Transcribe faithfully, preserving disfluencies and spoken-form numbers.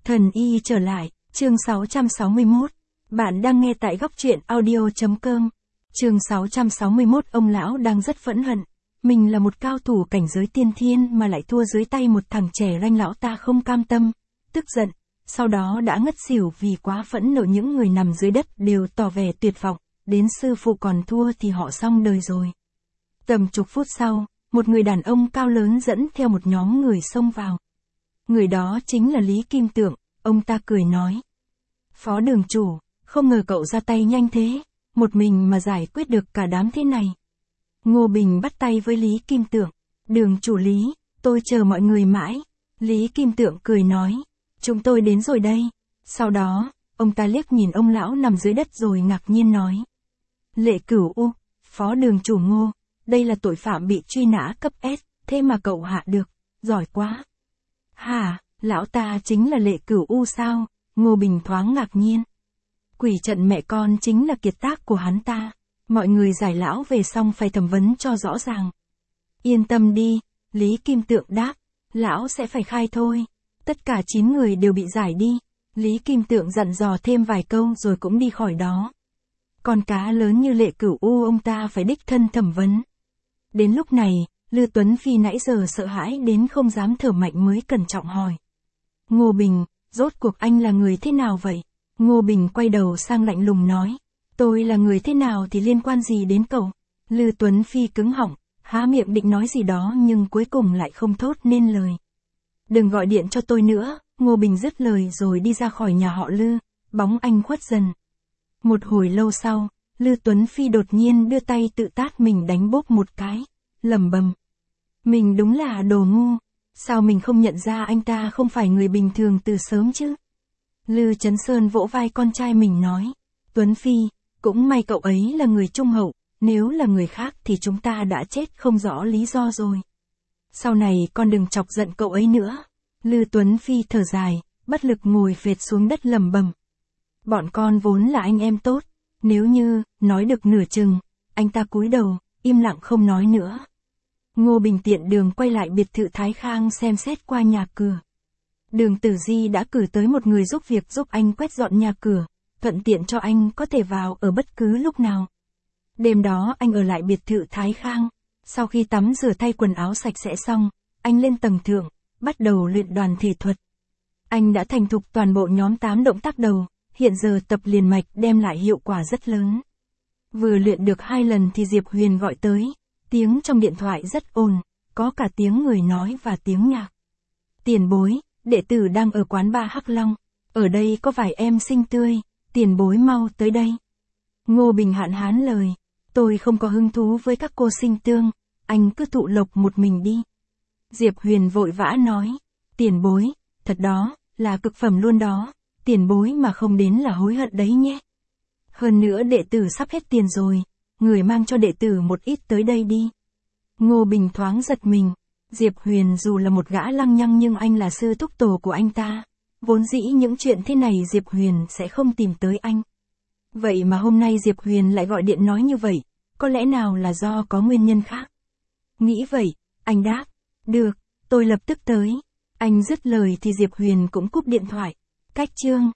Thần y trở lại, chương sáu trăm sáu mươi mốt. Bạn đang nghe tại góc truyện audio chấm com. Chương sáu trăm sáu mươi mốt. Ông lão đang rất phẫn hận. Mình là một cao thủ cảnh giới tiên thiên mà lại thua dưới tay một thằng trẻ ranh. Lão ta không cam tâm, tức giận, sau đó đã ngất xỉu vì quá phẫn nộ. Những người nằm dưới đất đều tỏ vẻ tuyệt vọng, đến sư phụ còn thua thì họ xong đời rồi. Tầm chục phút sau, một người đàn ông cao lớn dẫn theo một nhóm người xông vào. Người đó chính là Lý Kim Tượng. Ông ta cười nói: Phó đường chủ, không ngờ cậu ra tay nhanh thế, một mình mà giải quyết được cả đám thế này. Ngô Bình bắt tay với Lý Kim Tượng. Đường chủ Lý, tôi chờ mọi người mãi. Lý Kim Tượng cười nói: Chúng tôi đến rồi đây. Sau đó, ông ta liếc nhìn ông lão nằm dưới đất rồi ngạc nhiên nói: Lệ Cửu U, phó đường chủ Ngô, đây là tội phạm bị truy nã cấp S, thế mà cậu hạ được, giỏi quá. Hả, lão ta chính là Lệ Cửu U sao? Ngô Bình thoáng ngạc nhiên. Quỷ trận mẹ con chính là kiệt tác của hắn ta. Mọi người giải lão về xong phải thẩm vấn cho rõ ràng. Yên tâm đi, Lý Kim Tượng đáp, lão sẽ phải khai thôi. Tất cả chín người đều bị giải đi. Lý Kim Tượng dặn dò thêm vài câu rồi cũng đi khỏi đó. Con cá lớn như Lệ Cửu U ông ta phải đích thân thẩm vấn. Đến lúc này, Lư Tuấn Phi nãy giờ sợ hãi đến không dám thở mạnh mới cẩn trọng hỏi: Ngô Bình, rốt cuộc anh là người thế nào vậy? Ngô Bình quay đầu sang lạnh lùng nói: Tôi là người thế nào thì liên quan gì đến cậu? Lư Tuấn Phi cứng họng, há miệng định nói gì đó nhưng cuối cùng lại không thốt nên lời. Đừng gọi điện cho tôi nữa. Ngô Bình dứt lời rồi đi ra khỏi nhà họ Lư, bóng anh khuất dần. Một hồi lâu sau, Lư Tuấn Phi đột nhiên đưa tay tự tát mình đánh bốp một cái, lẩm bẩm: Mình đúng là đồ ngu, sao mình không nhận ra anh ta không phải người bình thường từ sớm chứ? Lư Chấn Sơn vỗ vai con trai mình nói: Tuấn Phi, cũng may cậu ấy là người trung hậu, nếu là người khác thì chúng ta đã chết không rõ lý do rồi. Sau này con đừng chọc giận cậu ấy nữa. Lư Tuấn Phi thở dài, bất lực ngồi phệt xuống đất lẩm bẩm: Bọn con vốn là anh em tốt, nếu như, nói được nửa chừng, anh ta cúi đầu, im lặng không nói nữa. Ngô Bình tiện đường quay lại biệt thự Thái Khang xem xét qua nhà cửa. Đường Tử Di đã cử tới một người giúp việc giúp anh quét dọn nhà cửa, thuận tiện cho anh có thể vào ở bất cứ lúc nào. Đêm đó anh ở lại biệt thự Thái Khang, sau khi tắm rửa thay quần áo sạch sẽ xong, anh lên tầng thượng, bắt đầu luyện đoàn thể thuật. Anh đã thành thục toàn bộ nhóm tám động tác đầu, hiện giờ tập liền mạch đem lại hiệu quả rất lớn. Vừa luyện được hai lần thì Diệp Huyền gọi tới, tiếng trong điện thoại rất ồn, có cả tiếng người nói và tiếng nhạc. Tiền bối, đệ tử đang ở quán bar Hắc Long, ở đây có vài em xinh tươi, tiền bối mau tới đây. Ngô Bình hạn hán lời: Tôi không có hứng thú với các cô xinh tương, anh cứ thụ lộc một mình đi. Diệp Huyền vội vã nói: Tiền bối, thật đó, là cực phẩm luôn đó, tiền bối mà không đến là hối hận đấy nhé. Hơn nữa đệ tử sắp hết tiền rồi, người mang cho đệ tử một ít tới đây đi. Ngô Bình thoáng giật mình. Diệp Huyền dù là một gã lăng nhăng nhưng anh là sư thúc tổ của anh ta. Vốn dĩ những chuyện thế này Diệp Huyền sẽ không tìm tới anh. Vậy mà hôm nay Diệp Huyền lại gọi điện nói như vậy, có lẽ nào là do có nguyên nhân khác? Nghĩ vậy, anh đáp: Được, tôi lập tức tới. Anh dứt lời thì Diệp Huyền cũng cúp điện thoại. Cách chương